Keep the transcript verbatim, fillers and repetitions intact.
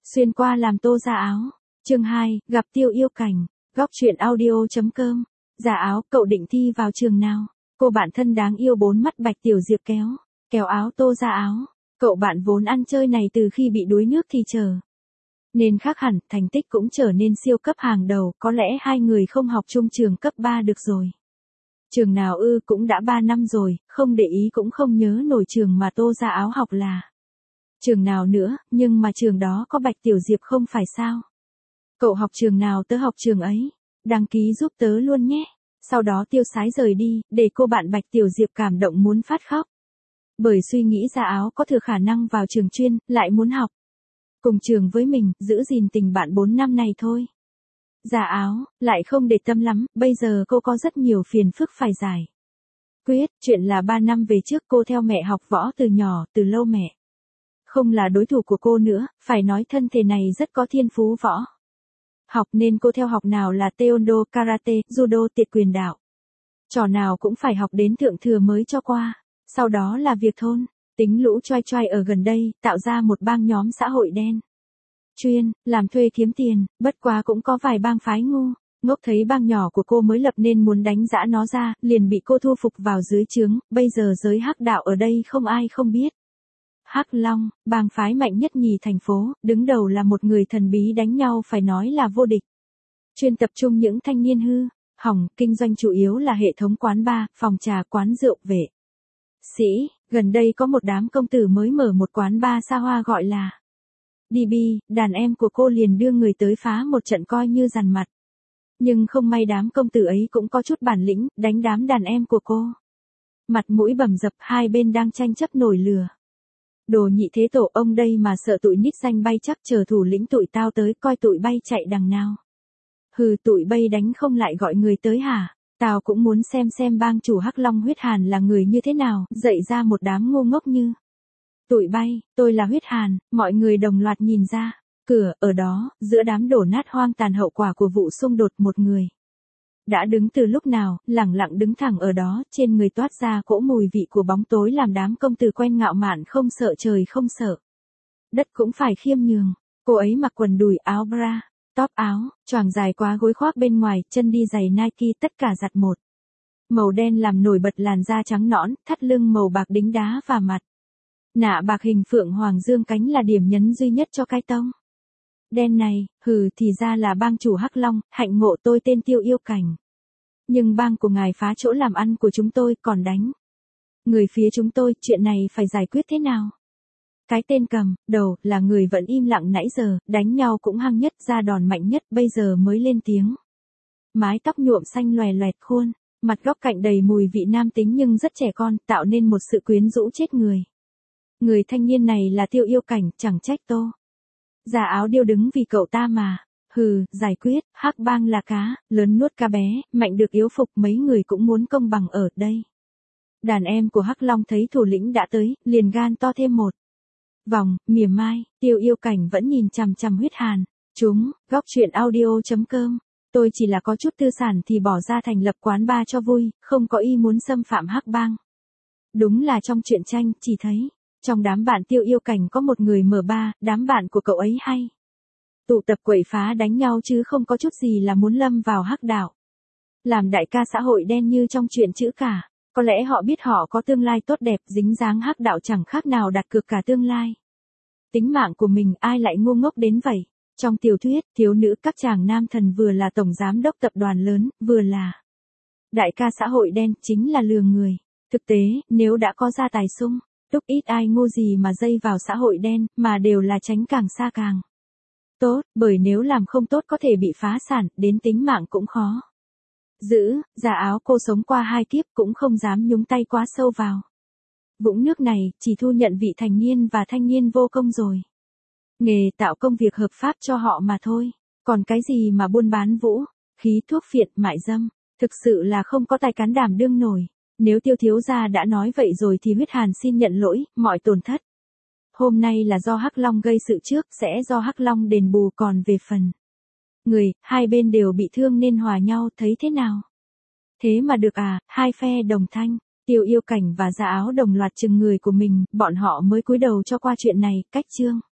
Xuyên qua làm tô ra áo. Chương hai, gặp Tiêu Yêu Cảnh. Góc truyện audio.com. Giả áo, cậu định thi vào trường nào? Cô bạn thân đáng yêu bốn mắt Bạch Tiểu Diệp kéo. Kéo áo tô ra áo. Cậu bạn vốn ăn chơi này từ khi bị đuối nước thì chờ. Nên khác hẳn, thành tích cũng trở nên siêu cấp hàng đầu, có lẽ hai người không học chung trường cấp ba được rồi. Trường nào ư, cũng đã ba năm rồi, không để ý cũng không nhớ nổi trường mà tô ra áo học là. Trường nào nữa, nhưng mà trường đó có Bạch Tiểu Diệp không phải sao? Cậu học trường nào, tớ học trường ấy. Đăng ký giúp tớ luôn nhé. Sau đó tiêu sái rời đi, để cô bạn Bạch Tiểu Diệp cảm động muốn phát khóc. Bởi suy nghĩ Giả áo có thừa khả năng vào trường chuyên, lại muốn học cùng trường với mình, giữ gìn tình bạn bốn năm này thôi. Giả áo, lại không để tâm lắm, bây giờ cô có rất nhiều phiền phức phải giải quyết. Chuyện là ba năm về trước cô theo mẹ học võ từ nhỏ, từ lâu mẹ không là đối thủ của cô nữa, phải nói thân thể này rất có thiên phú võ học nên cô theo học nào là taekwondo, karate, judo, tiệt quyền đạo. Trò nào cũng phải học đến thượng thừa mới cho qua. Sau đó là việc thôn, tính lũ choai choai ở gần đây, tạo ra một bang nhóm xã hội đen. Chuyên, làm thuê kiếm tiền, bất quá cũng có vài bang phái ngu, ngốc thấy bang nhỏ của cô mới lập nên muốn đánh giã nó ra, liền bị cô thu phục vào dưới trướng, bây giờ giới hắc đạo ở đây không ai không biết. Hắc Long, bang phái mạnh nhất nhì thành phố, đứng đầu là một người thần bí đánh nhau phải nói là vô địch. Chuyên tập trung những thanh niên hư, hỏng, kinh doanh chủ yếu là hệ thống quán bar, phòng trà, quán rượu vệ sĩ. Gần đây có một đám công tử mới mở một quán bar xa hoa gọi là đê bê, đàn em của cô liền đưa người tới phá một trận coi như dằn mặt. Nhưng không may đám công tử ấy cũng có chút bản lĩnh, đánh đám đàn em của cô. Mặt mũi bầm dập, hai bên đang tranh chấp nổi lửa. Đồ nhị thế tổ ông đây mà sợ tụi nít danh bay chắc chờ thủ lĩnh tụi tao tới coi tụi bay chạy đằng nào. Hừ, tụi bay đánh không lại gọi người tới hả? Tao cũng muốn xem xem bang chủ Hắc Long Huyết Hàn là người như thế nào, dạy ra một đám ngu ngốc như tụi bay. Tôi là Huyết Hàn, mọi người đồng loạt nhìn ra. Cửa, ở đó, giữa đám đổ nát hoang tàn hậu quả của vụ xung đột một người đã đứng từ lúc nào, lẳng lặng đứng thẳng ở đó, trên người toát ra cỗ mùi vị của bóng tối làm đám công tử quen ngạo mạn không sợ trời không sợ đất cũng phải khiêm nhường. Cô ấy mặc quần đùi, áo bra, top áo, choàng dài quá gối khoác bên ngoài, chân đi giày Nike, tất cả giặt một màu đen làm nổi bật làn da trắng nõn, thắt lưng màu bạc đính đá và mặt nạ bạc hình phượng hoàng dương cánh là điểm nhấn duy nhất cho cái tông đen này. Hừ, thì ra là bang chủ Hắc Long, hạnh ngộ, tôi tên Tiêu Yêu Cảnh. Nhưng bang của ngài phá chỗ làm ăn của chúng tôi, còn đánh người phía chúng tôi, chuyện này phải giải quyết thế nào? Cái tên cầm đầu là người vẫn im lặng nãy giờ, đánh nhau cũng hăng nhất, ra đòn mạnh nhất, bây giờ mới lên tiếng. Mái tóc nhuộm xanh loè loẹt, khuôn mặt góc cạnh đầy mùi vị nam tính nhưng rất trẻ con, tạo nên một sự quyến rũ chết người. Người thanh niên này là Tiêu Yêu Cảnh, chẳng trách tô Giả áo điêu đứng vì cậu ta mà. Hừ, giải quyết. Hắc bang là cá lớn nuốt cá bé, mạnh được yếu phục, mấy người cũng muốn công bằng ở đây. Đàn em của Hắc Long thấy thủ lĩnh đã tới, liền gan to thêm một vòng, mỉa mai. Tiêu Yêu Cảnh vẫn nhìn chằm chằm Huyết Hàn. Chúng, góc truyện audio.com. Tôi chỉ là có chút tư sản thì bỏ ra thành lập quán bar cho vui, không có ý muốn xâm phạm Hắc bang. Đúng là trong truyện tranh, chỉ thấy trong đám bạn Tiêu Yêu Cảnh có một người mở bar, đám bạn của cậu ấy hay tụ tập quậy phá đánh nhau chứ không có chút gì là muốn lâm vào hắc đạo. Làm đại ca xã hội đen như trong truyện chữ cả. Có lẽ họ biết họ có tương lai tốt đẹp, dính dáng hắc đạo chẳng khác nào đặt cược cả tương lai tính mạng của mình, ai lại ngu ngốc đến vậy. Trong tiểu thuyết, thiếu nữ các chàng nam thần vừa là tổng giám đốc tập đoàn lớn, vừa là đại ca xã hội đen, chính là lừa người. Thực tế, nếu đã có gia tài sung túc, ít ai ngu gì mà dây vào xã hội đen, mà đều là tránh càng xa càng tốt, bởi nếu làm không tốt có thể bị phá sản, đến tính mạng cũng khó giữ. Giả áo, cô sống qua hai kiếp cũng không dám nhúng tay quá sâu vào vũng nước này, chỉ thu nhận vị thành niên và thanh niên vô công rồi. Nghề tạo công việc hợp pháp cho họ mà thôi. Còn cái gì mà buôn bán vũ khí, thuốc phiện, mại dâm, thực sự là không có tài cán đảm đương nổi. Nếu Tiêu thiếu gia đã nói vậy rồi thì Huyết Hàn xin nhận lỗi, mọi tổn thất hôm nay là do Hắc Long gây sự trước, sẽ do Hắc Long đền bù, còn về phần người, hai bên đều bị thương nên hòa nhau, thấy thế nào? Thế mà được à, hai phe đồng thanh. Tiêu Yêu Cảnh và Giả áo đồng loạt chừng người của mình, bọn họ mới cúi đầu cho qua chuyện này, cách chương.